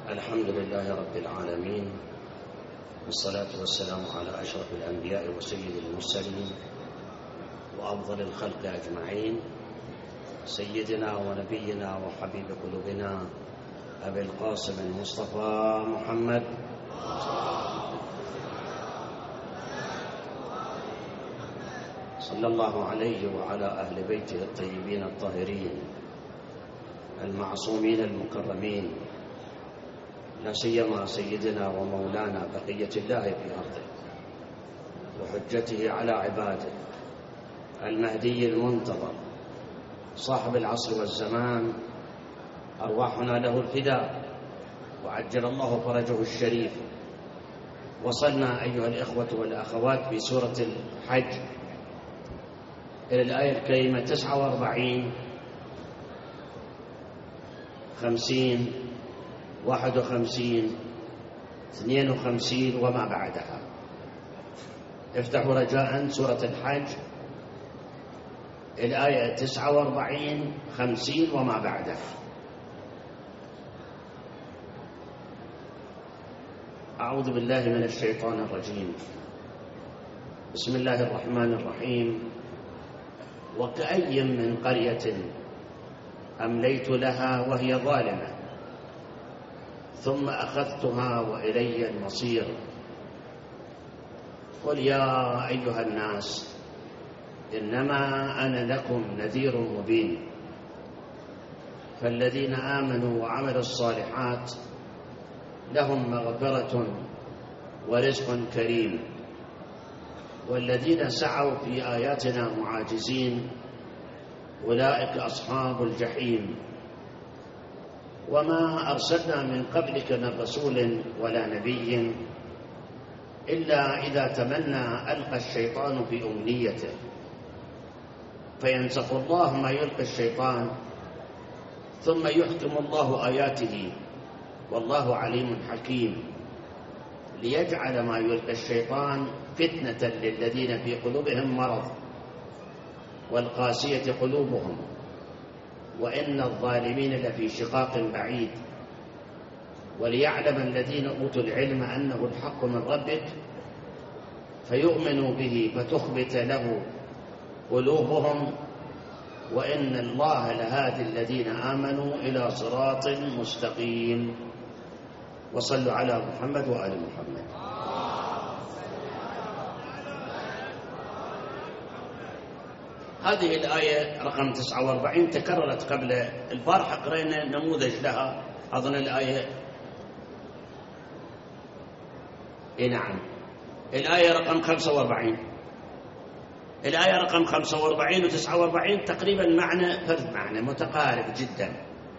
الحمد لله رب العالمين، والصلاة والسلام على أشرف الأنبياء وسيد المرسلين وأفضل الخلق أجمعين، سيدنا ونبينا وحبيب قلوبنا أبي القاسم المصطفى محمد صلى الله عليه وعلى أهل بيته الطيبين الطاهرين المعصومين المكرمين، لا سيما سيدنا ومولانا بقية الله في أرضه وحجته على عباده المهدي المنتظر صاحب العصر والزمان، أرواحنا له الفداء وعجل الله فرجه الشريف. وصلنا أيها الإخوة والأخوات في سورة الحج إلى الآية الكريمة 49 50 51 52 وما بعدها. افتحوا رجاء سورة الحج الآية 49 50 وما بعدها. أعوذ بالله من الشيطان الرجيم. بسم الله الرحمن الرحيم. وكأي من قرية أمليت لها وهي ظالمة ثم أخذتها وإلي المصير. قل يا أيها الناس إنما أنا لكم نذير مبين، فالذين آمنوا وعملوا الصالحات لهم مغفرة ورزق كريم، والذين سعوا في آياتنا معاجزين أولئك أصحاب الجحيم. وما أرسلنا من قبلك من رسول ولا نبي إلا إذا تمنى ألقى الشيطان في أمنيته فينسخ الله ما يلقي الشيطان ثم يحكم الله آياته والله عليم حكيم، ليجعل ما يلقي الشيطان فتنة للذين في قلوبهم مرض والقاسية قلوبهم وإن الظالمين لفي شقاق بعيد، وليعلم الذين أوتوا العلم أنه الحق من ربك فيؤمنوا به فتخبت له قلوبهم وإن الله لهادي الذين آمنوا إلى صراط مستقيم. وصلوا على محمد وآل محمد. هذه الآية رقم 49 تكررت قبل البارحة، قرأنا نموذج لها أظن الآية نعم الآية رقم 45. الآية رقم 45 و 49 تقريبا معنى متقارب جدا.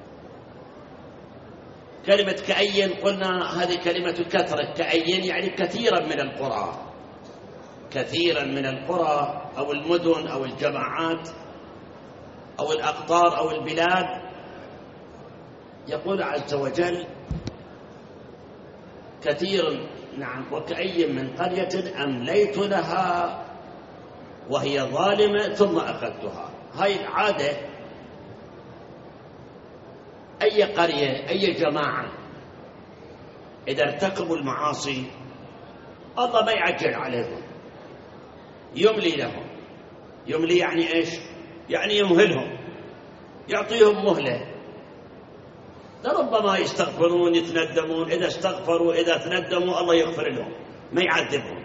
كلمة كأين قلنا هذه كلمة كثرة، كأين يعني كثيرا من القرى، كثيرا من القرى أو المدن أو الجماعات أو الأقطار أو البلاد. يقول عز وجل كثير نعم وكأي من قرية أمليت لها وهي ظالمة ثم أخذتها. هاي العادة، أي قرية أي جماعة إذا ارتكبوا المعاصي الله ما يعجل عليهم، يملي لهم. يملي يعني إيش؟ يعني يمهلهم، يعطيهم مهلة. لربما يستغفرون يتندمون، إذا استغفروا إذا تندموا الله يغفر لهم ما يعذبهم.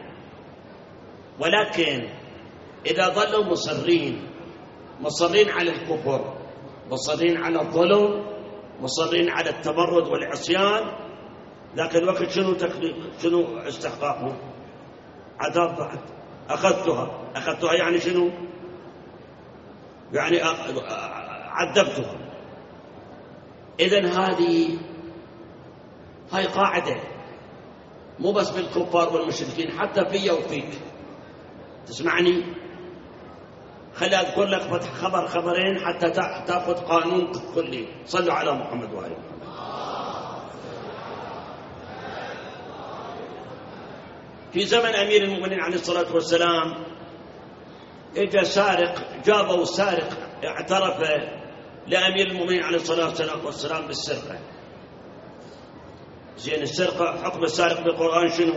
ولكن إذا ظلوا مصرين على الكفر، مصرين على الظلم، مصرين على التمرد والعصيان، ذاك الوقت شنو استحقاقهم؟ عذاب بعد. أخذتها يعني شنو؟ يعني عذبتها. إذن هاي قاعدة مو بس بالكفار والمشركين، حتى في وفيك. تسمعني؟ خلي أذكر لك خبرين حتى تأخذ قانون كلي. صلوا على محمد وآل محمد. في زمن أمير المؤمنين عليه الصلاة والسلام إجا سارق، جابوا سارق اعترف لأمير المؤمنين عليه الصلاة والسلام بالسرقة. زين السرقة، حكم السارق بالقرآن شنو؟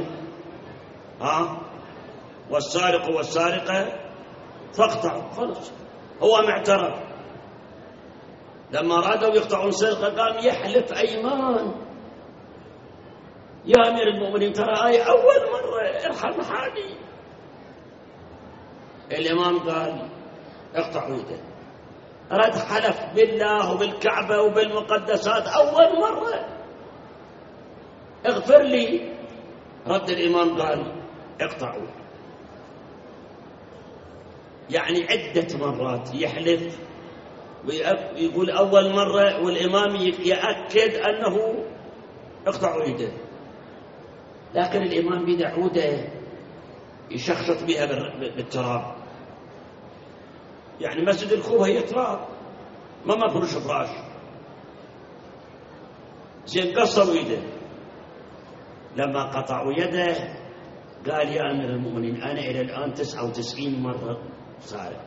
والسارق والسارقة فاقطعوا، خلص. هو معترف لما أرادوا يقطعون سرقة قام يحلف أيمان. يا أمير المؤمنين ترى هاي أول مرة، ارحم حالي. الإمام قال اقطعوا يده. رد حلف بالله وبالكعبة وبالمقدسات أول مرة، اغفر لي. رد الإمام قال اقطعوا. يعني عدة مرات يحلف ويقول أول مرة، والإمام يأكد أنه اقطعوا يده، لكن الإمام بيده عودة يشخص بها بالتراب. يعني مسجد الخوف هي تراب، ما مفروش فراش. زين قصروا يده. لما قطعوا يده قال يا أمير المؤمنين أنا إلى الآن 99 مرة سارق.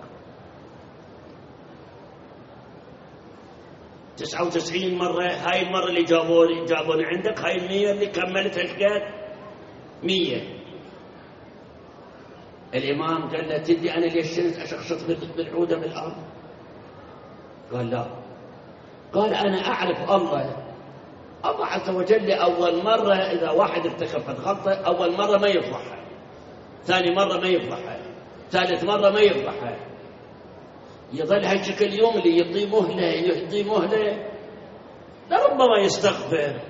99 مرة. هاي المرة اللي جابوني عندك، هاي 100 اللي كملتها شقد 100. الإمام قال له تدري أنا ليش شلت أشخصت بالعودة بالأرض؟ قال لا. قال أنا أعرف الله عز وجل أول مرة إذا واحد ارتكب غلطة أول مرة ما يفضحها، ثاني مرة ما يفضحها، ثالث مرة ما يفضحها، يظل هالشكل يوم اللي يعطي مهلة لربما يستغفر.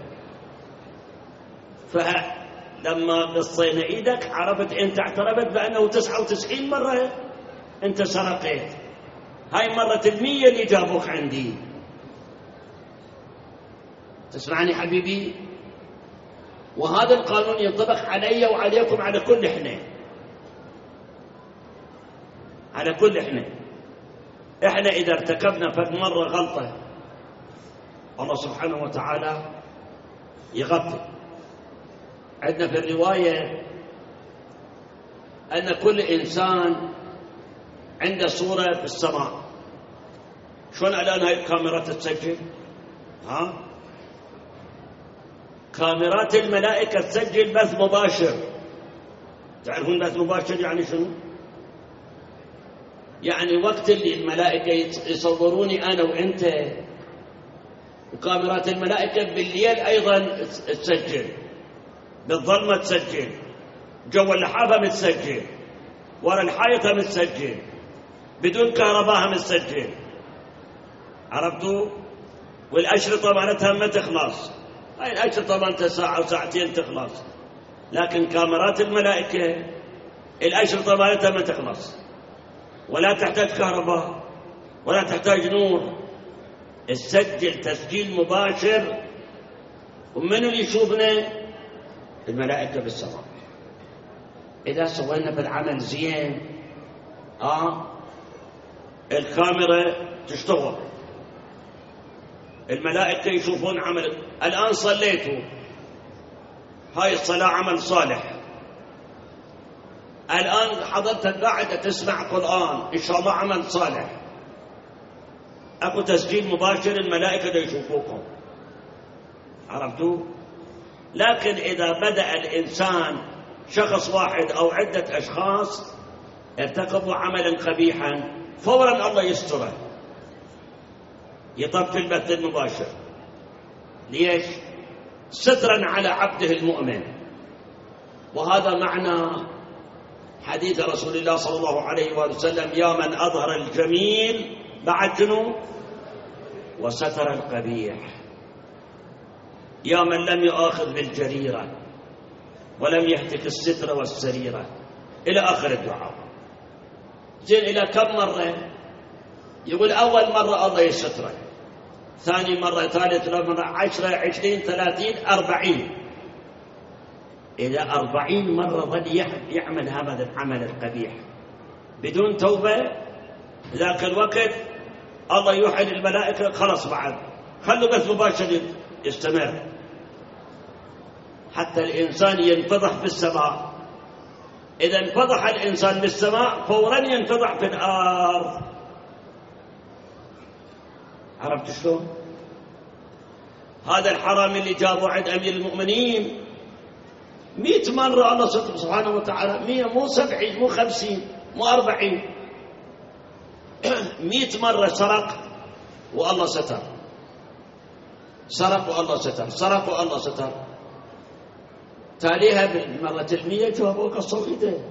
فلما قصينا ايدك عرفت انت اعترفت بانه 99 مرة انت سرقت، هاي مرة 100 اللي جابوك عندي. تسمعني حبيبي؟ وهذا القانون ينطبق علي وعليكم، على كل احنا، على كل احنا إذا ارتكبنا فد مرة غلطة الله سبحانه وتعالى يغفر. عندنا في الرواية أن كل إنسان عنده صورة في السماء. شلون الآن هاي الكاميرات تسجل؟ كاميرات الملائكة تسجل بث مباشر. تعرفون بث مباشر يعني شنو؟ يعني وقت اللي الملائكة يصوروني أنا وإنت، وكاميرات الملائكة بالليل أيضا تسجل، بالظلمة تسجل، جو اللحافة متسجل، ورا الحائطة متسجل، بدون كهرباء متسجل. عرفتوا؟ والأشرطة مالتها ما تخلص، هاي الأشرطة مالتها ساعة وساعتين تخلص، لكن كاميرات الملائكة الأشرطة مالتها ما تخلص، ولا تحتاج كهرباء ولا تحتاج نور، تسجل تسجيل مباشر. ومن اللي يشوفنا؟ الملائكة بالسماء. إذا سوينا بالعمل زين الكاميرا تشتغل، الملائكة يشوفون عملك. الآن صليتوا، هاي الصلاة عمل صالح. الآن حضرتك قاعدة تسمع قرآن، إن شاء الله عمل صالح. أكو تسجيل مباشر، الملائكة يشوفوكم. عرفتوا؟ لكن إذا بدأ الإنسان شخص واحد أو عدة أشخاص ارتكبوا عملا قبيحا، فورا الله يستره، يطفي البث المباشر. ليش؟ سترا على عبده المؤمن. وهذا معنى حديث رسول الله صلى الله عليه وسلم: يا من أظهر الجميل بعد شنو؟ وستر القبيح، يا من لم يؤاخذ بالجريرة ولم يهتك الستر والسريرة، إلى آخر الدعاء. زين إلى كم مرة؟ يقول أول مرة الله يستره، ثاني مرة، ثالث مرة، 10، 20، 30، 40. إذا 40 مرة ظل يعمل هذا العمل القبيح بدون توبة، ذاك الوقت الله يوحي للملائكة: خلص بعد خلوا بث مباشر يستمر، حتى الإنسان ينفضح في السماء. إذا انفضح الإنسان بالسماء فورا ينفضح في الأرض. عرفت شلون؟ هذا الحرامي اللي جابه عند أمير المؤمنين 100 مرة الله ستر سبحانه وتعالى، 100 مو 70 مو 50 مو 40 100 مرة سرق والله ستر، سرق والله ستر، سرق والله ستر. تاليها بالمرة 100 جابوه قصوا ايده.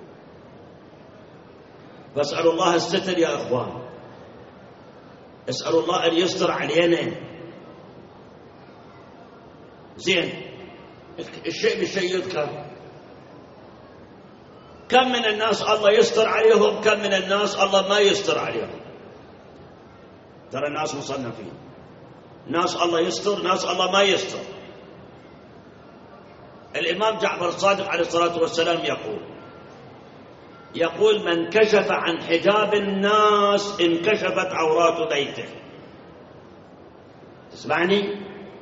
فاسألوا الله الستر يا اخوان، اسألوا الله ان يستر علينا. زين، الشيء بالشيء يذكر. كم من الناس الله يستر عليهم، كم من الناس الله ما يستر عليهم. ترى الناس مصنفين، ناس الله يستر، ناس الله ما يستر. الإمام جعفر الصادق عليه الصلاة والسلام يقول من كشف عن حجاب الناس انكشفت عورات بيته. تسمعني؟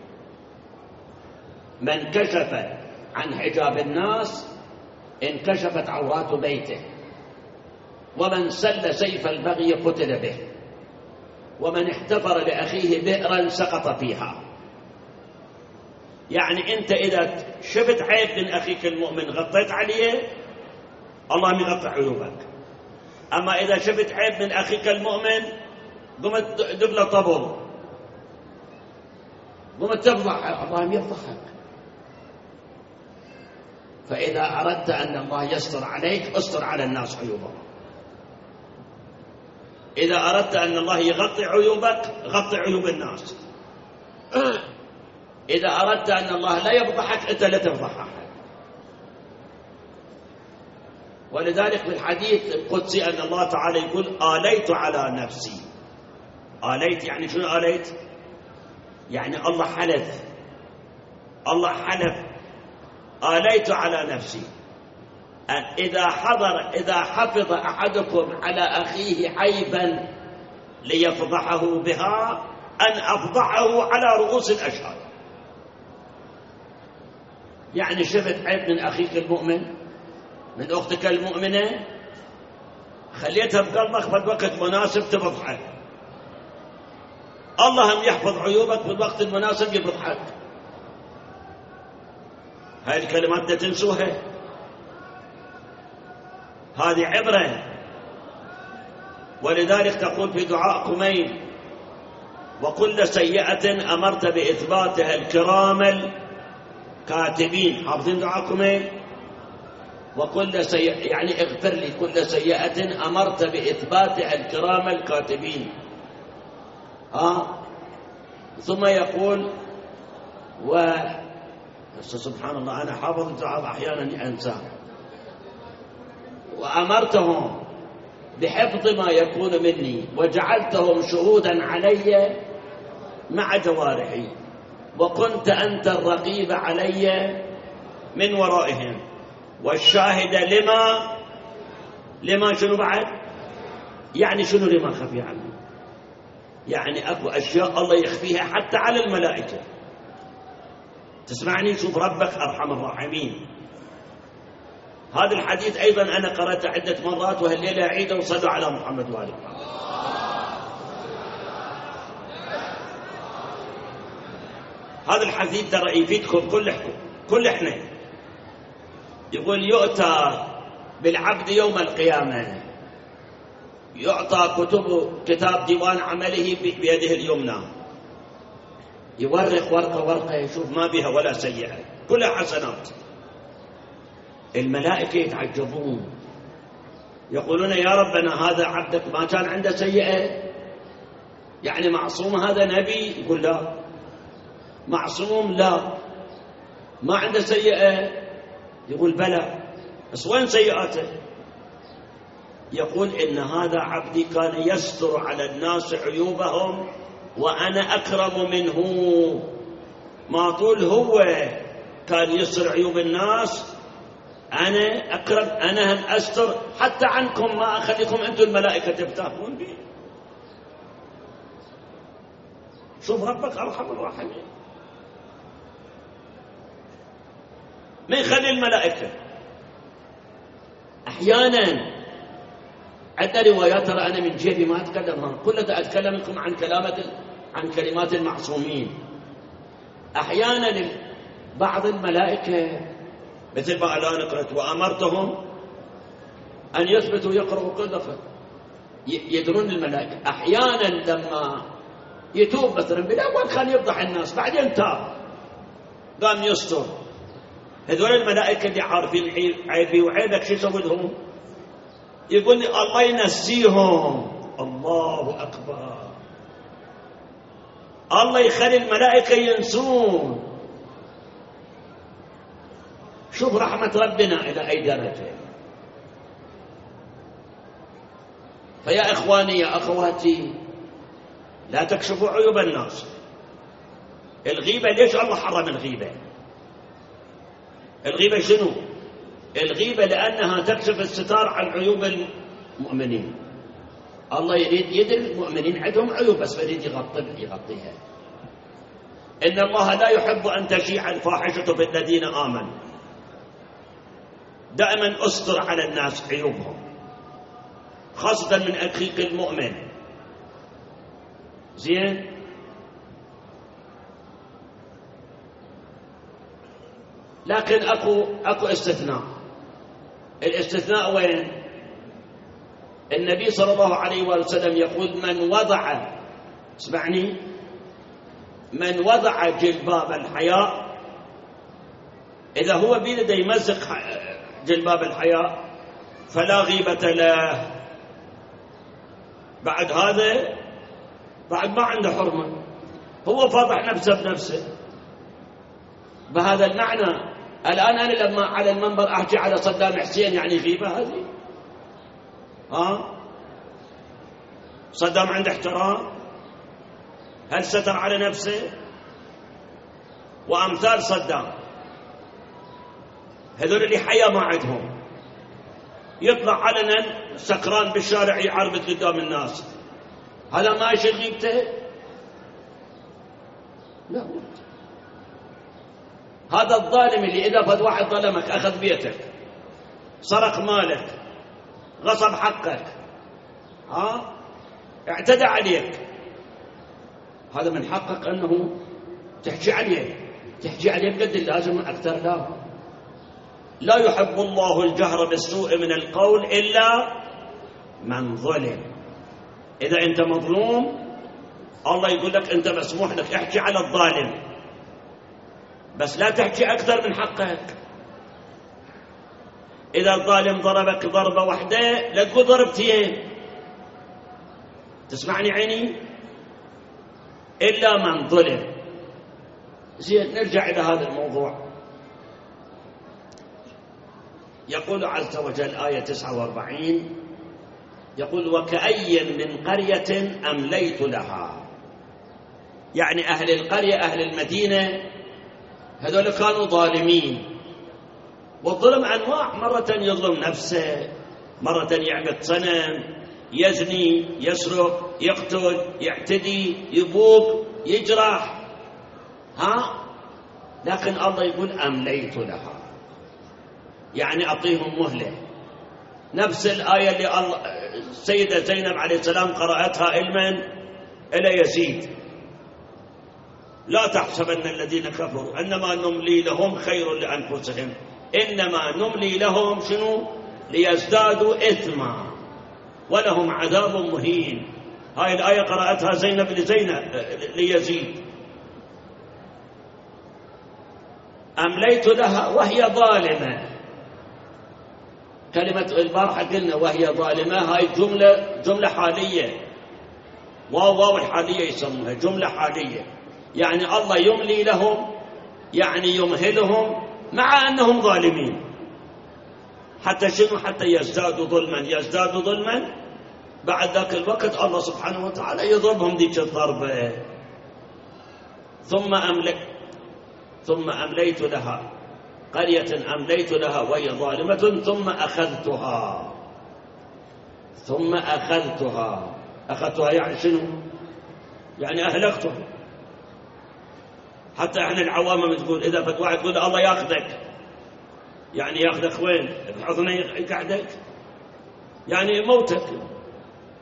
من كشف عن حجاب الناس انكشفت عورات بيته، ومن سل سيف البغي قتل به، ومن احتفر لأخيه بئرا سقط فيها. يعني أنت إذا شفت عيب من أخيك المؤمن غطيت عليه، الله يغطي عيوبك. أما إذا شفت عيب من أخيك المؤمن قمت دق له طبل، قمت تفضح، الله يفضحك. فإذا أردت أن الله يستر عليك استر على الناس عيوبهم. إذا أردت أن الله يغطي عيوبك غطي عيوب الناس. إذا أردت أن الله لا يفضحك أنت لا تفضح أحد. ولذلك في الحديث القدسي أن الله تعالى يقول آليت على نفسي. آليت يعني شنو آليت؟ يعني الله حلف، الله حلف آليت على نفسي أن إذا حفظ أحدكم على أخيه عيبا ليفضحه بها أن أفضحه على رؤوس الأشهاد. يعني شفت عيب من أخيك المؤمن، من أختك المؤمنة، خليتها بقلبك بالوقت مناسب تفضحك. الله هم يحفظ عيوبك بالوقت المناسب يفضحك. هاي الكلمات لا تنسوها، هذه عبرة. ولذلك تقول في دعاء كميل وكل سيئة أمرت بإثباتها الكرام الكاتبين. حافظين دعاء كميل؟ وكل سيئة يعني اغفر لي كل سيئة أمرت بإثباتها الكرام الكاتبين. ثم يقول سبحان الله أنا حافظ الدعاء أحيانا أنساه. وأمرتهم بحفظ ما يكون مني وجعلتهم شهودا علي مع جوارحي، وكنت أنت الرقيب علي من ورائهم والشاهد لما شنو بعد؟ يعني شنو لما خفي عني؟ يعني أكو أشياء الله يخفيها حتى على الملائكة. تسمعني؟ شوف ربك أرحم الراحمين. هذا الحديث أيضا أنا قرأته عدة مرات وهالليلة أعيده وصلوا على محمد وآله. هذا الحديث ترى يفيدكم كل احنا. يقول يؤتى بالعبد يوم القيامة يعطى كتاب ديوان عمله بيده اليمنى، يورق ورقة يشوف ما بها ولا سيئة كلها حسنات. الملائكة يتعجبون يقولون يا ربنا هذا عبدك ما كان عنده سيئة، يعني معصوم هذا نبي؟ يقول لا معصوم، لا ما عنده سيئة. يقول بلى، بس وين سيئاته؟ يقول إن هذا عبدي كان يستر على الناس عيوبهم وأنا أكرم منه. ما طول هو كان يستر عيوب الناس أنا أكرم، أنا هم أستر حتى عنكم، ما أخليكم أنتم الملائكة تفتحون بي. شوف ربك أرحم الراحمين، ما يخلي الملائكة. أحيانا عندنا روايات، ترى أنا من جيبي ما أتكلم، كلها أتكلم لكم عن كلمات المعصومين. أحيانا بعض الملائكة مثل ما الآن قلت وأمرتهم أن يثبتوا يقرأوا كل دفعة، يدرون الملائكة أحيانا لما يتوب مثلا بالأول كان يفضح الناس، بعدين تاب قام يستر. هذول الملائكة اللي عارفين عيبي وعيبك شو يسوي لهم؟ يقول لي الله ينسيهم. الله أكبر. الله يخلي الملائكة ينسون. شوف رحمة ربنا إلى أي درجة. فيا إخواني يا أخواتي لا تكشفوا عيوب الناس. الغيبة ليش الله حرم الغيبة؟ الغيبة شنو؟ الغيبة لأنها تكشف الستار عن عيوب المؤمنين. الله يريد يدري المؤمنين عندهم عيوب بس يريد يغطيها. إن الله لا يحب أن تشيع الفاحشة في الذين آمنوا. دائما أستر على الناس عيوبهم خاصة من أخيك المؤمن. زين؟ لكن أكو استثناء. الاستثناء وين؟ النبي صلى الله عليه وسلم يقول من وضع، اسمعني، من وضع جلباب الحياء، إذا هو بيده يمزق جلباب الحياء فلا غيبة له. بعد هذا بعد ما عنده حرمة، هو فاضح نفسه بنفسه. بهذا المعنى الآن أنا لما على المنبر أحكي على صدام حسين يعني غيبة هذه؟ صدام عنده احترام؟ هل ستر على نفسه؟ وأمثال صدام هذول اللي حياة ما عندهم، يطلع علنا سكران بالشارع يعربد قدام الناس، هذا ما يشيل غيبته؟ لا. هذا الظالم اللي إذا فد واحد ظلمك، أخذ بيتك، سرق مالك، غصب حقك، اعتدى عليك، هذا من حقك أنه تحكي عليه، تحكي عليه بقد اللازم أكثر. لا يحب الله الجهر بالسوء من القول إلا من ظلم. إذا أنت مظلوم الله يقول لك أنت مسموح لك احكي على الظالم، بس لا تحكي أكثر من حقك. إذا الظالم ضربك ضربة واحدة لا تقول ضربتين. تسمعني عيني؟ إلا من ظلم. زين، نرجع إلى هذا الموضوع. يقول عز وجل آية 49 يقول وكأي من قرية أمليت لها، يعني أهل القرية أهل المدينة هذول كانوا ظالمين. والظلم أنواع، مرة يظلم نفسه، مرة يعبد صنم، يزني، يسرق، يقتل، يعتدي، يبوق، يجرح، لكن الله يقول أمليت لها، يعني أعطيهم مهلة. نفس الآية اللي السيدة زينب عليه السلام قرأتها إلى يزيد: لا تحسبن الذين كفروا إنما نملي لهم خير لأنفسهم إنما نملي لهم شنو؟ ليزدادوا إثما ولهم عذاب مهين. هاي الآية قرأتها زينب ليزيد. أمليت لها وهي ظالمة. كلمة البارحة قلنا وهي ظالمة، هاي جملة حالية، واو الحالية يسمونها جملة حالية، يعني الله يملي لهم، يعني يمهلهم مع أنهم ظالمين. حتى شنو؟ حتى يزدادوا ظلما. بعد ذاك الوقت الله سبحانه وتعالى يضربهم ذيك الضربة. ثم أمليت لها قرية أمليت لها وهي ظالمة ثم أخذتها يعني شنو؟ يعني أهلكتها. حتى احنا العوام تقول إذا فد واحد يقول الله ياخذك، يعني ياخذك وين؟ بحضنه يقعدك، يعني موتك.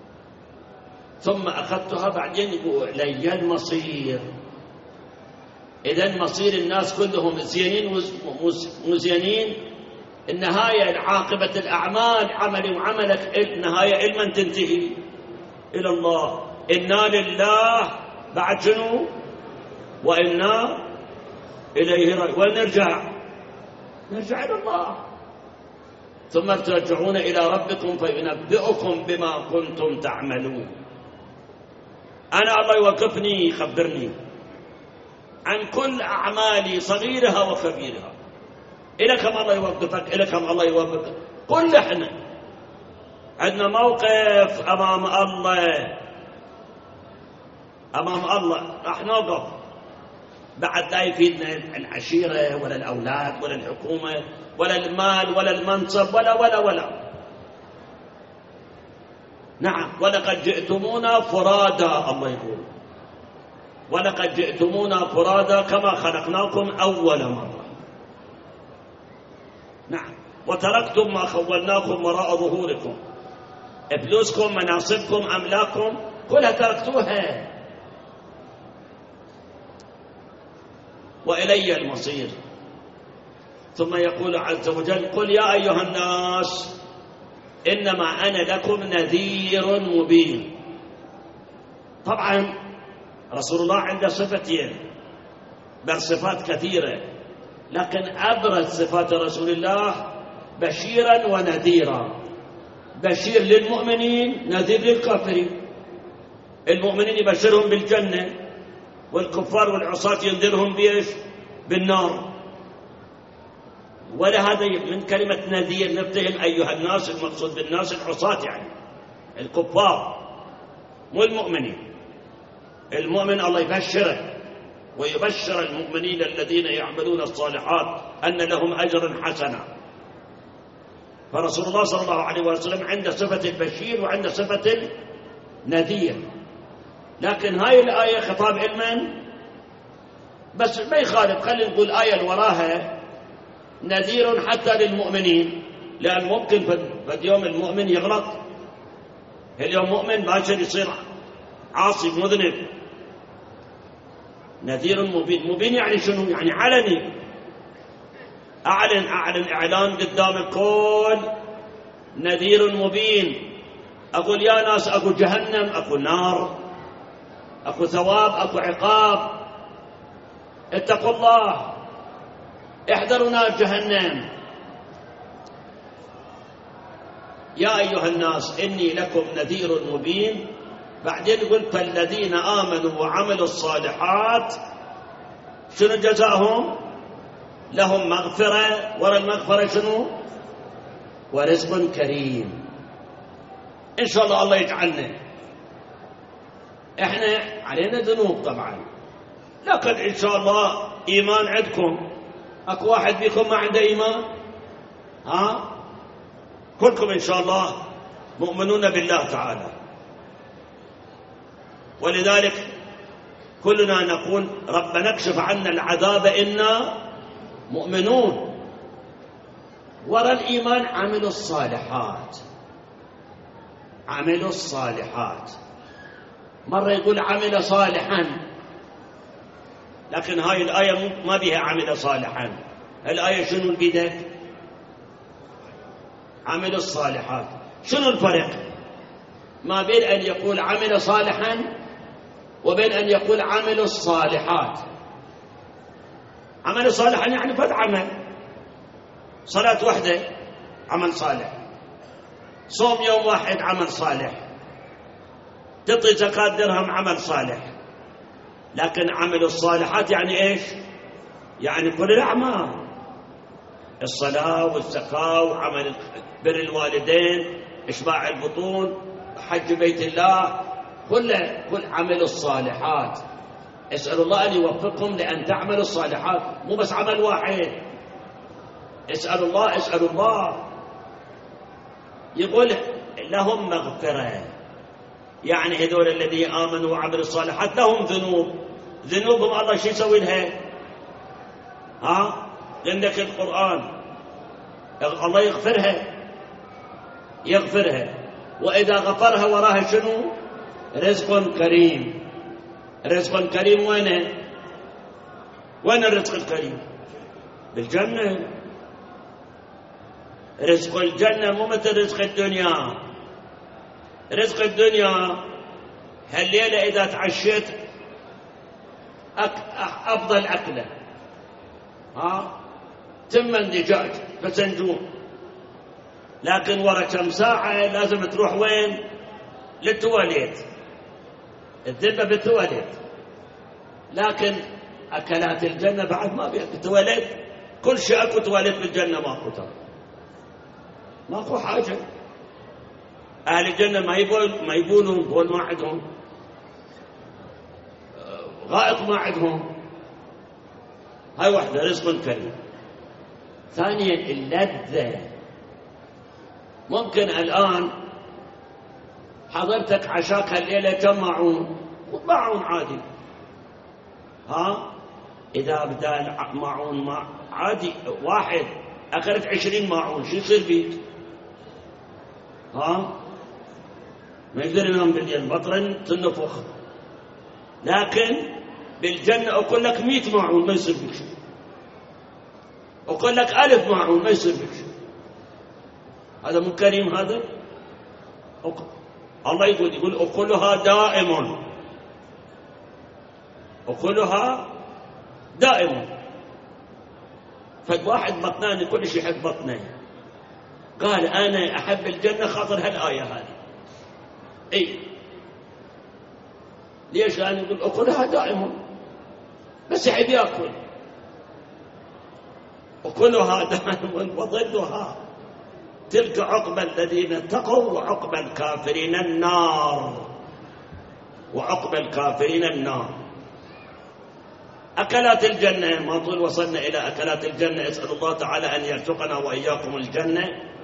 ثم أخذتها، بعدين يقول لي المصير. إذن مصير الناس كلهم زينين ومزينين، النهاية عاقبة الأعمال عملي وعملك النهاية إلمن تنتهي إلى الله. إنا لله بعد شنو؟ وإنا إليه راجعون. ونرجع إلى الله، ثم ترجعون إلى ربكم فينبئكم بما كنتم تعملون. أنا الله يوقفني يخبرني عن كل أعمالي صغيرها وكبيرها. إلى كم الله يوقفك، إلى كم الله يوقفك. كل إحنا عندنا موقف أمام الله راح نوقف. بعد لا يفيدنا العشيرة ولا الأولاد ولا الحكومة ولا المال ولا المنصب ولا. نعم، ولقد جئتمونا فرادا، الله يقول ولقد جئتمونا فرادا كما خلقناكم أول مرة. نعم، وتركتم ما خولناكم وراء ظهوركم، فلوسكم مناصبكم أملاككم كلها تركتوها، وإلي المصير. ثم يقول عز وجل: قل يا أيها الناس إنما أنا لكم نذير مبين. طبعا رسول الله عنده صفتين، بل صفات كثيرة، لكن أبرز صفات رسول الله بشيرا ونذيرا. بشير للمؤمنين، نذير للكافرين. المؤمنين يبشرهم بالجنة، والكفار والعصاة ينذرهم بإيش؟ بالنار. ولهذا من كلمة نذير نفتهم أيها الناس، المقصود بالناس العصاة، يعني الكفار مو المؤمنين. المؤمن الله يبشره ويبشر المؤمنين الذين يعملون الصالحات أن لهم أجرا حسنا. فرسول الله صلى الله عليه وسلم عنده صفة البشير وعنده صفة النذير. لكن هاي الآية خطاب علما بس ما يخالف، خلينا نقول آية اللي وراها نذير حتى للمؤمنين، لأن ممكن في يوم المؤمن يغلط. اليوم مؤمن باكر يصير عاصي مذنب. نذير مبين. مبين يعني شنو؟ يعني علني، أعلن إعلان قدام الكل. نذير مبين. أقول يا ناس أكو جهنم، أكو نار، أكو ثواب، أكو عقاب، اتقوا الله، احذروا نار جهنم. يا أيها الناس إني لكم نذير مبين. بعدين يقول: فالذين آمنوا وعملوا الصالحات شنو جزاهم؟ لهم مغفرة، ورا المغفرة شنو؟ ورزق كريم. إن شاء الله يجعلنا. إحنا علينا ذنوب طبعا، لكن إن شاء الله إيمان عندكم. أكو واحد بيكم ما عنده إيمان؟ كلكم إن شاء الله مؤمنون بالله تعالى. ولذلك كلنا نقول: ربنا اكشف عنا العذاب إنا مؤمنون. وراء الإيمان عملوا الصالحات. عملوا الصالحات. مرة يقول عمل صالحا، لكن هاي الآية ما بها عمل صالحا. الآية شنو البدء؟ عمل الصالحات. شنو الفرق ما بين أن يقول عمل صالحا وبين أن يقول عمل الصالحات؟ عمل صالحا يعني فد عمل، صلاة واحدة عمل صالح، صوم يوم واحد عمل صالح، تعطي زكاة درهم عمل صالح. لكن عمل الصالحات يعني إيش؟ يعني كل الأعمال، الصلاة والزكاة وعمل بر الوالدين، إشباع البطون، حج بيت الله، كل عمل الصالحات. اسأل الله أن يوفقكم لأن تعملوا الصالحات، مو بس عمل واحد. اسأل الله. يقول لهم مغفرة، يعني هذول الذين آمنوا وعملوا الصالحات لهم ذنوبهم الله شو يسوي لها؟ عندك القرآن الله يغفرها، وإذا غفرها وراها شنو؟ رزق كريم. رزق كريم وينه؟ وين الرزق الكريم؟ بالجنة. رزق الجنة مو مثل رزق الدنيا. رزق الدنيا هالليلة إذا تعشيت أفضل أكلة، تمن دجاج فسنجون، لكن ورا كم ساعة لازم تروح وين؟ للتواليت، الذبة بالتواليت. لكن أكلات الجنة بعد ما بيها التواليت، كل شيء أكو تواليت بالجنة، ماكو ترى، ماكو حاجة. أهل الجنة ما يبولون بول، ما عندهم غائط، ما عندهم. هاي واحدة، رزق كريم. ثانيا اللذة. ممكن الآن حضرتك عشاك هالليلة كم معون؟ معون عادي. إذا بدأ معون عادي واحد أخذت 20 معون، شو يصير بيك؟ ما يقدر ينام بالليل، بطرن تنفخ. لكن بالجنة أقول لك 100 معون ما يصير بك شيء، أقول لك 1000 معون ما يصير بك شيء. هذا مو كريم هذا؟ الله يقول أكلها دائم، أكلها دائم. فواحد بطناني كل شيء يحب بطنه، قال أنا أحب الجنة خاطر هالآية هذه. ليش؟ لأن يقول أكلها دائم، بس يحب يأكل. أكلها دائم وظلها، تلك عقبى الذين اتقوا وعقبى الكافرين النار، وعقبى الكافرين النار. أكلات الجنة، ما طول وصلنا إلى أكلات الجنة، أسأل الله تعالى أن يرزقنا وإياكم الجنة.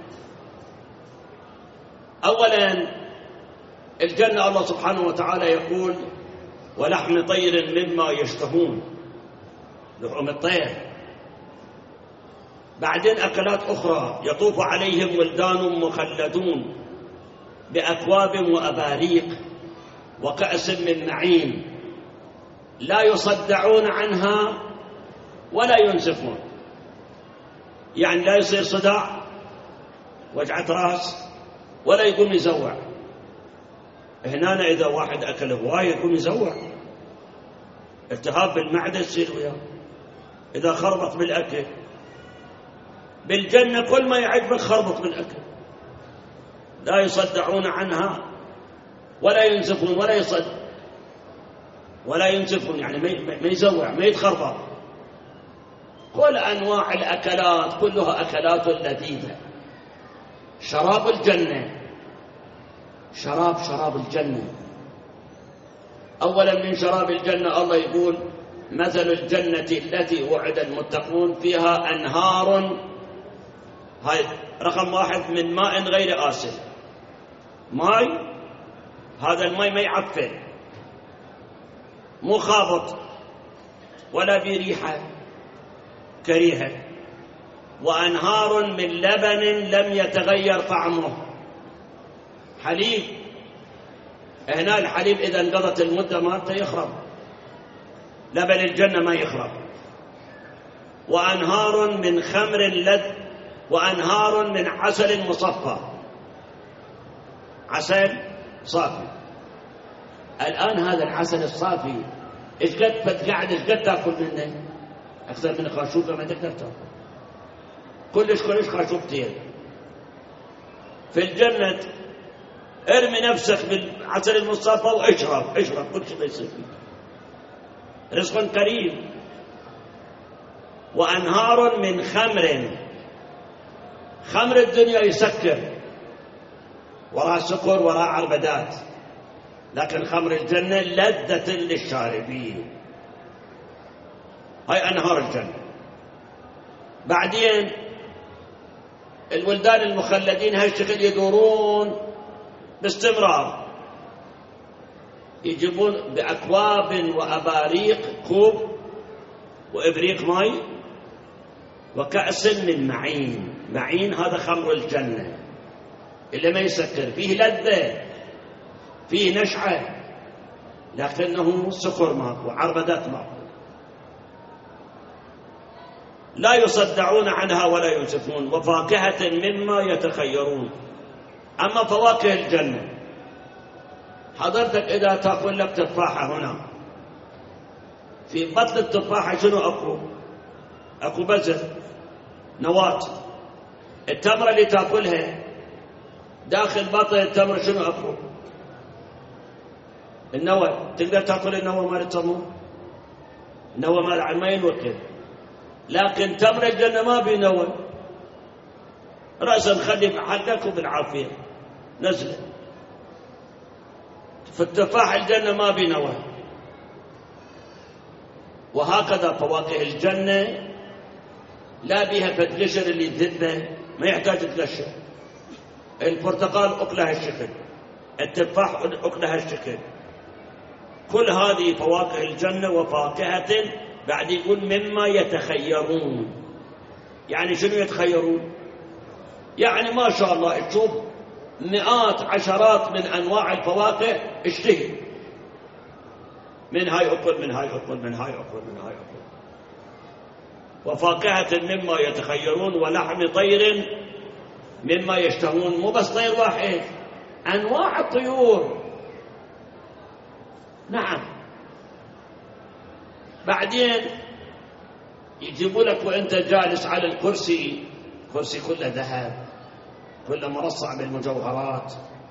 أولا الجنة الله سبحانه وتعالى يقول ولحم طير مما يشتهون، لحوم الطير. بعدين أكلات أخرى، يطوف عليهم ولدان مخلدون بأكواب وأباريق وكأس من معين لا يصدعون عنها ولا ينزفون. يعني لا يصير صداع، وجعة راس، ولا يقوم يزوع. هنا إذا واحد أكل هواية يقوم يزوع، التهاب بالمعدة يصير وياه إذا خربط بالأكل. بالجنة كل ما يعجبك خربط بالأكل، لا يصدعون عنها ولا ينزفون، ولا يصدع ولا ينزفون، يعني ما يزوع، ما يتخربط. كل أنواع الأكلات كلها أكلات لذيذة. شراب الجنة، شراب الجنة. أولا من شراب الجنة الله يقول مثل الجنة التي وعد المتقون فيها أنهار. هاي رقم 1، من ماء غير آسن. ماء، هذا الماء ما يعفن، مو خابط ولا بريحة كريهة. وأنهار من لبن لم يتغير طعمه، حليب. هنا الحليب إذا انقضت المدة مالته يخرب، لبن الجنة ما يخرب. وأنهار من خمر لذ، وأنهار من عسل مصفى، عسل صافي. الآن هذا العسل الصافي إيش قد فتقعد، إيش قد تأكل منه؟ أكثر من خاشوقة ما تقدر تأكل، كلش خاشوقتين. في الجنة ارمي نفسك بالعسل المصفى واشرب كل شيء يصير فيك. رزق كريم. وأنهار من خمر الدنيا يسكر، وراء سكر وراء عربدات، لكن خمر الجنة لذة للشاربين. هاي أنهار الجنة. بعدين الولدان المخلدين هالشكل يدورون باستمرار، يجيبون بأكواب وأباريق، كوب وإبريق ماء وكأس من معين هذا خمر الجنة اللي ما يسكر، فيه لذة، فيه نشعة، لكنه سكر ماكو، عربدات ماكو. لا يصدعون عنها ولا ينزفون، وفاكهة مما يتخيرون. أما فواكه الجنة، حضرتك إذا تأكل لك تفاحة هنا، في بطن التفاحة شنو أكو بذر، نواة. التمرة اللي تأكلها داخل بطن التمر شنو أكو؟ النوى. تقدر تأكل النوى مال التمر؟ النوى مال ما ينوكل. لكن تمر الجنة ما بي نوى، رأسا خلي بحلك وبالعافية نزله. فالتفاح الجنة ما بي نوى. وهكذا فواكه الجنة لا بيها فتقشر اللي تذبه، ما يحتاج تقشر. البرتقال أكلها الشكل، التفاح أكلها الشكل. كل هذه فواكه الجنة وفاكهة. بعد يقول مما يتخيرون. يعني شنو يتخيرون؟ يعني ما شاء الله تشوف مئات عشرات من أنواع الفواكه اشتهي، من هاي أكل من هاي أكل من هاي أكل من هاي أكل. وفاكهة مما يتخيرون ولحم طير مما يشتهون. مو بس طير واحد، أنواع الطيور. نعم. بعدين يجيبوا لك وانت جالس على الكرسي، كرسي كله ذهب، كله مرصع بالمجوهرات،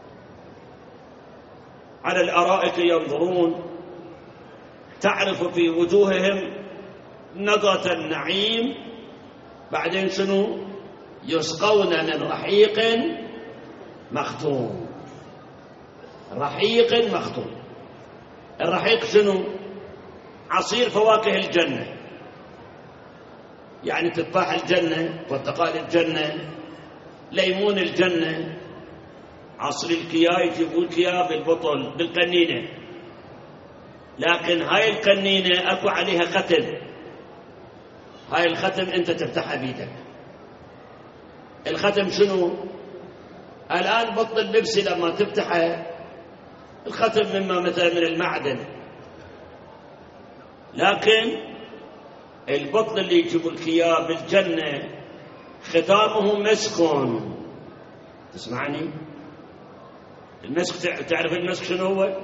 على الأرائك ينظرون، تعرف في وجوههم نضرة النعيم. بعدين شنو؟ يسقون من رحيق مختوم. رحيق مختوم. الرحيق شنو؟ عصير فواكه الجنة، يعني تفاح الجنة، برتقال الجنة، ليمون الجنة، عصير الكيا. يجيبون الكيا بالبطل بالقنينة، لكن هاي القنينة أكو عليها ختم. هاي الختم أنت تفتحها بيدك. الختم شنو؟ الآن بطل البيبسي لما تفتحه الختم مما مثلا من المعدن، لكن البطل اللي يجيبوا الكيا بالجنة ختامه مسك. تسمعني؟ المسك، تعرف المسك شنو هو؟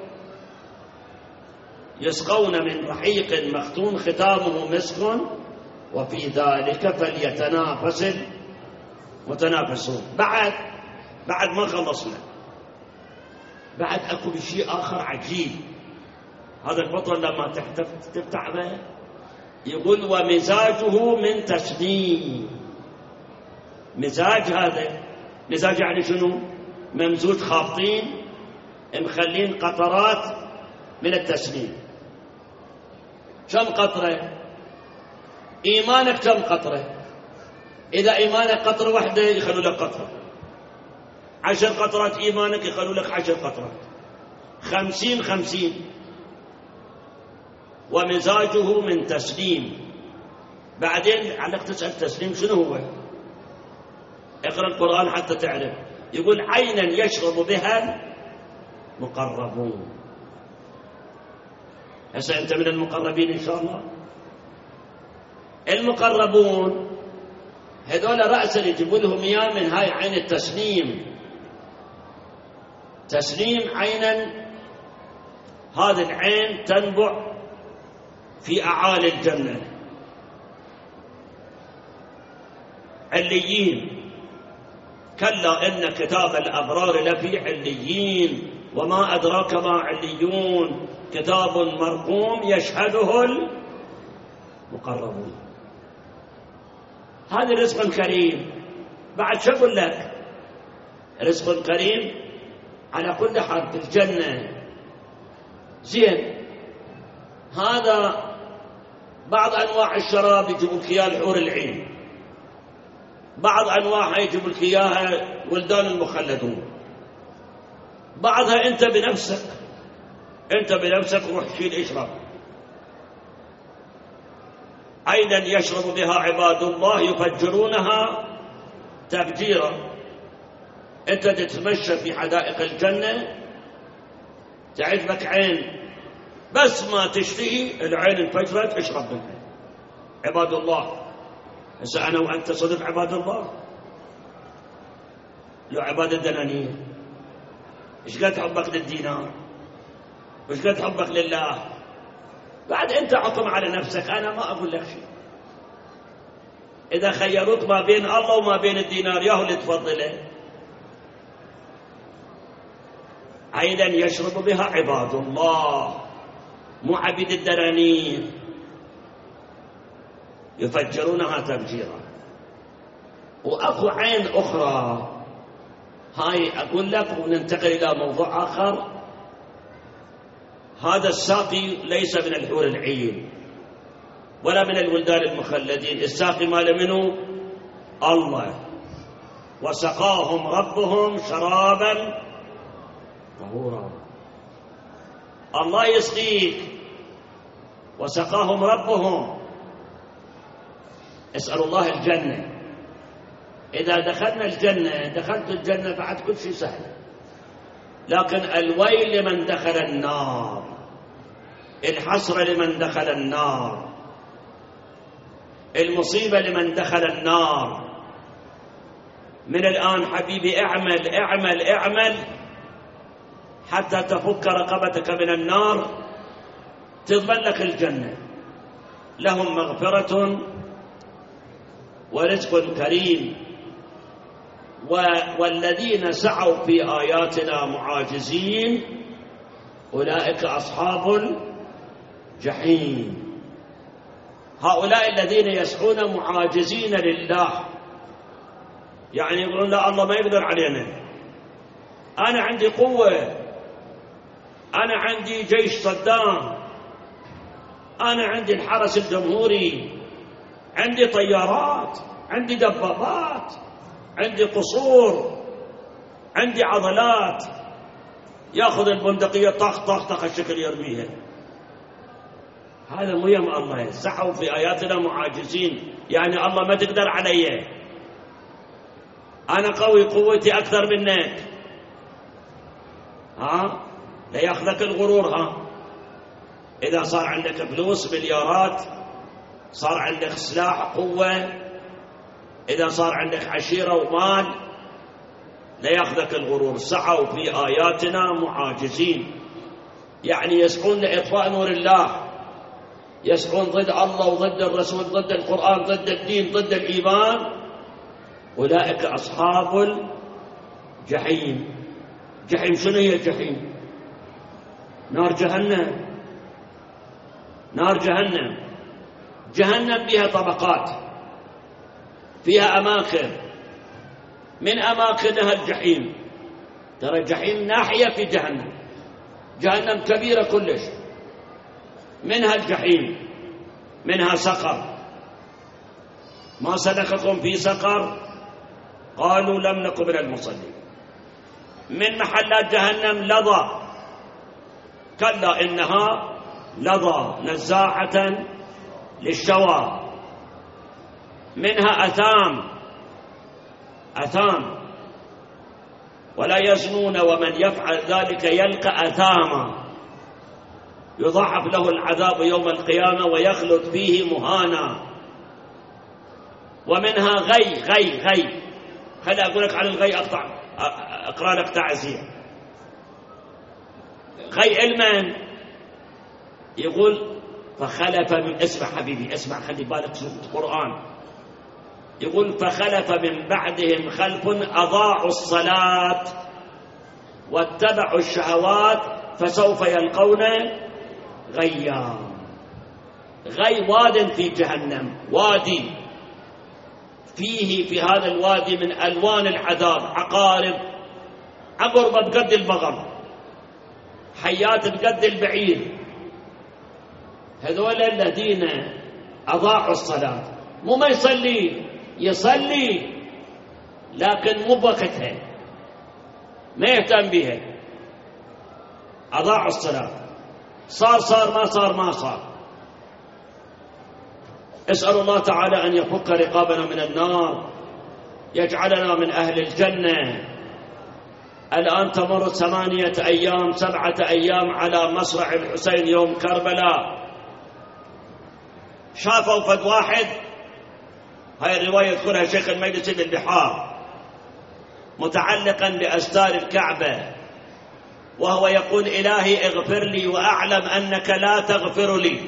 يسقون من رحيق مختوم ختامه مسك وفي ذلك فليتنافس المتنافسون. بعد ما خلصنا، بعد اكو بشيء اخر عجيب. هذا البطل لما تفتح به يقول ومزاجه من تسنيم. مزاج، هذا مزاج يعني شنو؟ ممزوج، خابطين مخلين قطرات من التسنيم. كم قطرة؟ إيمانك كم قطرة؟ إذا إيمانك قطرة واحدة يخلوا لك قطرة، 10 قطرات إيمانك يخلوا لك 10 قطرات، 50. ومزاجه من تسليم. بعدين عليك تسأل تسليم شنو هو؟ اقرأ القرآن حتى تعرف. يقول عينا يشرب بها المقربون. هسه أنت من المقربين إن شاء الله. المقربون هذول رأسا يجيبوا لهم إياه من هاي عين التسليم. تسليم عينا، هذه العين تنبع في أعالي الجنة. عليين، كلا إن كتاب الأبرار لفي عليين وما أدراك ما عليون كتاب مرقوم يشهده المقربون. هذا رزق كريم. بعد شو أقول لك؟ رزق كريم على كل حال في الجنة. زين، هذا بعض أنواع الشراب يجيبوا لك إياه الحور العين، بعض أنواعها يجيبوا لك إياها ولدان المخلدون، بعضها أنت بنفسك روح شيل اشرب. عينا يشرب بها عباد الله يفجرونها تفجيرا. أنت تتمشى في حدائق الجنة تعجبك عين، بس ما تشتهي العين انفجرت اشرب منها. عباد الله بس أنا وأنت صدق عباد الله، لو عباد الدنانير. إيش قد حبك للدينار، وإيش قد حبك لله؟ بعد أنت حكم على نفسك، أنا ما أقول لك شيء. إذا خيروك ما بين الله وما بين الدينار، ياهو اللي تفضله. عينا يشرب بها عباد الله، مو عبيد الدنانير، يفجرونها تفجيرا. وأكو عين أخرى، هاي أقول لك وننتقل إلى موضوع آخر. هذا الساقي ليس من الحور العين ولا من الولدان المخلدين، الساقي مال منه الله. وسقاهم ربهم شرابا طهورا. الله يسقيك وسقاهم ربهم. اسأل الله الجنة. إذا دخلنا الجنة، دخلت الجنة بعد كل شيء سهل. لكن الويل لمن دخل النار، الحسرة لمن دخل النار، المصيبة لمن دخل النار. من الآن حبيبي اعمل اعمل اعمل حتى تفك رقبتك من النار، تضمن لك الجنة. لهم مغفرة ورزق كريم. والذين سعوا في آياتنا معاجزين أولئك أصحاب الجحيم. هؤلاء الذين يسعون معاجزين لله، يعني يقولون لا الله ما يقدر علينا، أنا عندي قوة، أنا عندي جيش صدام، أنا عندي الحرس الجمهوري، عندي طيارات، عندي دبابات، عندي قصور، عندي عضلات. ياخذ البندقية طخ طخ طخ الشكل يرميها. هذا مو يم الله. سعوا في آياتنا معاجزين، يعني الله ما تقدر علي، أنا قوي، قوتي أكثر منك. لا يأخذك الغرور. إذا صار عندك فلوس مليارات، صار عندك سلاح قوة، إذا صار عندك عشيرة ومال، لا يأخذك الغرور. سعوا في آياتنا معاجزين، يعني يسعون لإطفاء نور الله، يسعون ضد الله وضد الرسول، ضد القرآن، ضد الدين، ضد الإيمان. أولئك أصحاب الجحيم. جحيم شنو هي الجحيم؟ نار جهنم. نار جهنم. جهنم فيها طبقات، فيها أماكن، من أماكنها الجحيم. ترى الجحيم ناحية في جهنم. جهنم كبيرة كلش، منها الجحيم، منها سقر. ما سلككم في سقر؟ قالوا لم نكن من المصلين. من محلات جهنم لظى، كلا إنها لظى نزاعة للشوى. منها أثام، أثام ولا يزنون ومن يفعل ذلك يلقى أثاما، يضاعف له العذاب يوم القيامة ويخلد فيه مهانا. ومنها غي. غي غي خلي أقول لك عن الغي، أقرأ لك تعزية. غي علما يقول فخلف من، اسمع حبيبي اسمع، خلي بالك سورة القرآن. يقول فخلف من بعدهم خلف أضاعوا الصلاة واتبعوا الشهوات فسوف يلقون غيا. غي واد في جهنم، وادي فيه في هذا الوادي من ألوان العذاب، عقارب، عقربة بقد البغل، حيات بقد البعير. هذول الذين أضاعوا الصلاة، مو ما يصلي لكن مو بوقتها، ما يهتم بها. أضاعوا الصلاة، صار ما صار. اسأل الله تعالى أن يفك رقابنا من النار، يجعلنا من أهل الجنة. الآن تمر 8 أيام 7 أيام على مصرع الحسين يوم كربلاء. شافوا فد واحد هاي الرواية يذكرها شيخ المجلسي بالبحار متعلقا بأستار الكعبة، وهو يقول: إلهي اغفر لي وأعلم أنك لا تغفر لي.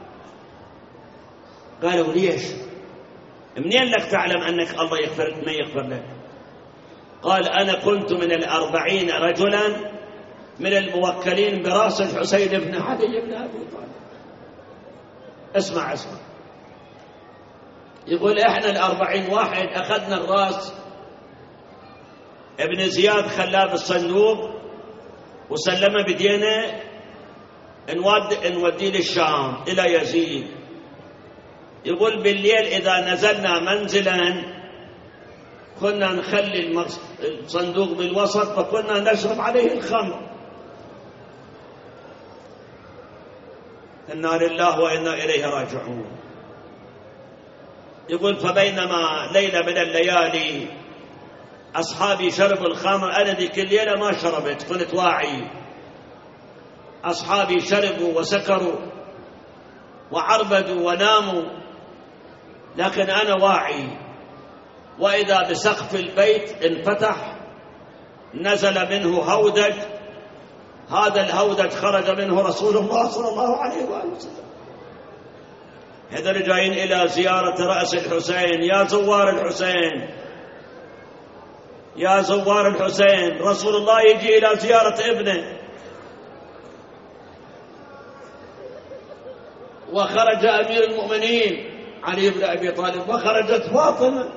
قالوا: ليش؟ منين لك تعلم أنك الله يغفر ما يغفر لك؟ قال: أنا كنت من 40 رجلا من الموكلين براس الحسين بن علي بن أبي طالب. اسمع يقول: إحنا 40 واحد أخذنا الراس، ابن زياد خلاه بالصندوق وسلمه بدينا نوديه للشام إلى يزيد. يقول: بالليل إذا نزلنا منزلا كنا نخلي الصندوق بالوسط فكنا نشرب عليه الخمر. إنا لله وإنا إليه راجعون. يقول: فبينما ليلة من الليالي أصحابي شربوا الخمر، أنا ذيك الليلة ما شربت، كنت واعي. أصحابي شربوا وسكروا وعربدوا وناموا، لكن أنا واعي. وإذا بسقف البيت انفتح، نزل منه هودج، هذا الهودج خرج منه رسول الله صلى الله عليه وآله وسلم. هذول جايين إلى زيارة رأس الحسين. يا زوار الحسين، يا زوار الحسين، رسول الله يجي إلى زيارة ابنه. وخرج أمير المؤمنين علي بن أبي طالب، وخرجت فاطمة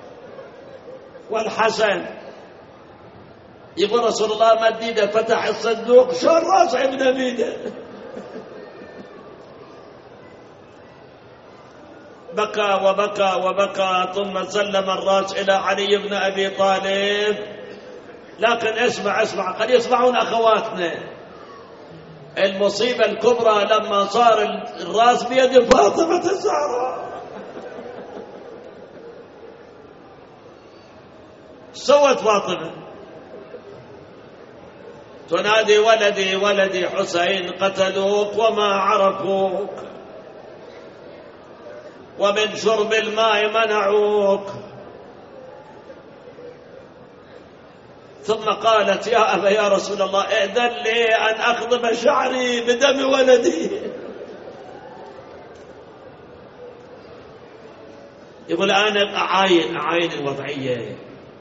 والحسن. يقول رسول الله مد ايده فتح الصندوق، شال راس ابن بيده. بكى وبكى وبكى، ثم سلم الراس إلى علي بن أبي طالب. لكن اسمع قد يسمعون أخواتنا، المصيبة الكبرى لما صار الراس بيد فاطمة الزهراء. سوت فاطمة؟ تنادي: ولدي ولدي حسين، قتلوك وما عرفوك، ومن شرب الماء منعوك. ثم قالت: يا أبا يا رسول الله، ائذن لي أن أخضب شعري بدم ولدي. يقول: أنا أعاين الوضعية،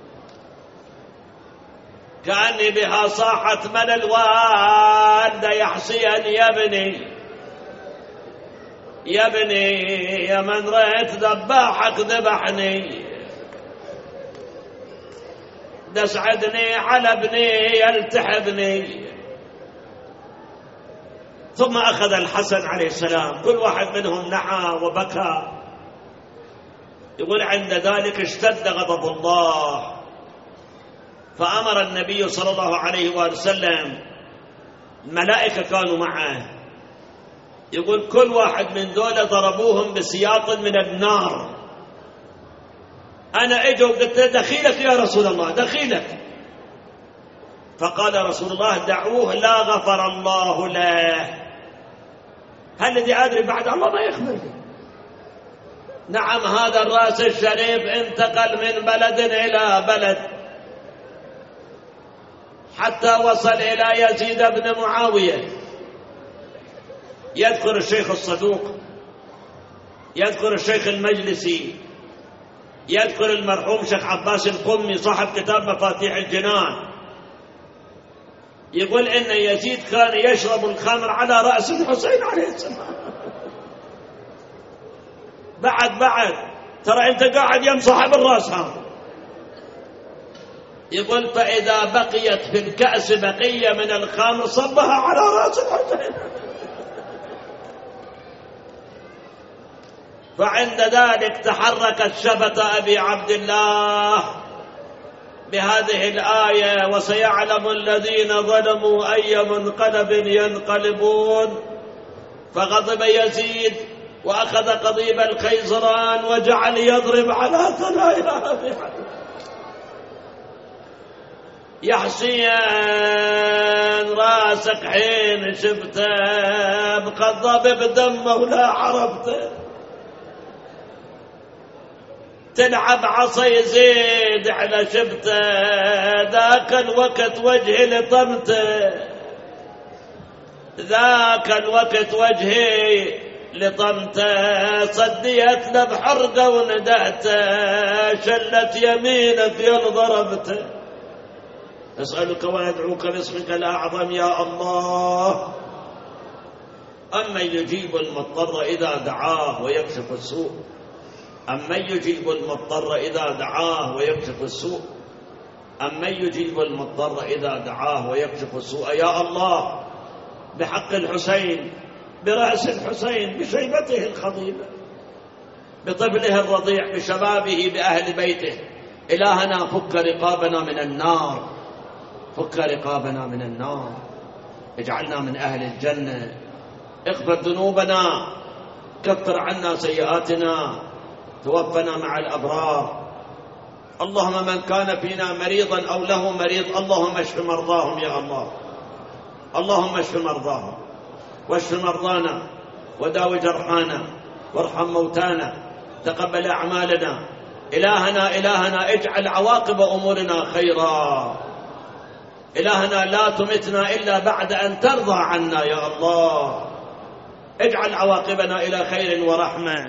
كأني بها صاحت من الوالدة يحصين: يا ابني يا ابني، يا من رأيت ذباحك ذبحني، تسعدني على ابني يلتحبني. ثم أخذ الحسن عليه السلام، كل واحد منهم نحى وبكى. يقول: عند ذلك اشتد غضب الله، فأمر النبي صلى الله عليه وآله وسلم، ملائكة كانوا معه، يقول كل واحد من دول ضربوهم بسياط من النار. أنا أجوا قلت له: دخيلك يا رسول الله، دخيلك. فقال رسول الله: دعوه، لا غفر الله له. هل الذي أدري بعد الله ما يخبر؟ نعم، هذا الرأس الشريف انتقل من بلد إلى بلد حتى وصل إلى يزيد بن معاوية. يذكر الشيخ الصدوق، يذكر الشيخ المجلسي، يذكر المرحوم شيخ عباس القمي صاحب كتاب مفاتيح الجنان، يقول إن يزيد كان يشرب الخمر على رأس الحسين عليه السلام. بعد ترى أنت قاعد يم صاحب الرأس هذا. يقول: فإذا بقيت في الكأس بقية من الخمر صبها على رأس الحسين. فعند ذلك تحركت شفة أبي عبد الله بهذه الآية: وسيعلم الذين ظلموا أي منقلب ينقلبون. فغضب يزيد وأخذ قضيب الخيزران وجعل يضرب على ثنايا أبي عبد الله: يا حسين، راسك حين شفته مخضب بدمه ولا عرفته. تلعب عصا يزيد على شبته، ذاك الوقت وجهي لطمته، ذاك الوقت وجهي لطمته، صديت له بحرقه وندهته، شلت يمينك يل ضربته. أسألك وأدعوك باسمك الأعظم يا الله. أمن يجيب المضطر إذا دعاه ويكشف السوء، أمن يجيب المضطر إذا دعاه ويكشف السوء، أمن يجيب المضطر إذا دعاه ويكشف السوء. يا الله بحق الحسين، برأس الحسين، بشيبته الخضيبة، بطفله الرضيع، بشبابه، بأهل بيته، إلهنا فك رقابنا من النار، فك رقابنا من النار، اجعلنا من أهل الجنة، اغفر ذنوبنا، كفر عنا سيئاتنا، توفنا مع الأبرار. اللهم من كان فينا مريضا أو له مريض اللهم اشف مرضاهم يا الله، اللهم اشف مرضاهم واشف مرضانا وداو جرحانا وارحم موتانا، تقبل أعمالنا. إلهنا اجعل عواقب أمورنا خيرا، إلهنا لا تمتنا إلا بعد أن ترضى عنا يا الله، اجعل عواقبنا إلى خير ورحمة.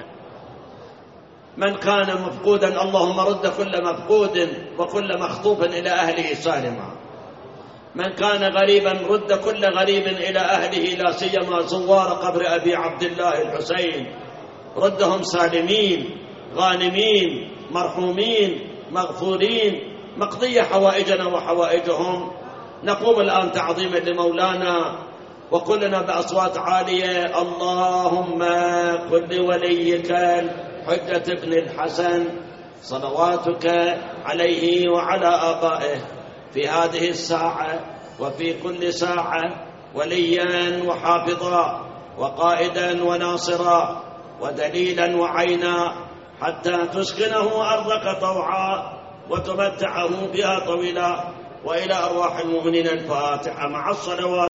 من كان مفقودا اللهم رد كل مفقود وكل مخطوف إلى أهله سالما، من كان غريبا رد كل غريب إلى أهله، لا سيما زوار قبر أبي عبد الله الحسين، ردهم سالمين غانمين مرحومين مغفورين، مقضي حوائجنا وحوائجهم. نقوم الآن تعظيما لمولانا وكلنا بأصوات عالية. اللهم قل لوليك حجة ابن الحسن صلواتك عليه وعلى آبائه في هذه الساعة وفي كل ساعة وليا وحافظا وقائدا وناصرا ودليلا وعينا، حتى تسكنه أرضك طوعا وتمتعه بها طويلا. وإلى أرواح المؤمنين الفاتحة مع الصلوات.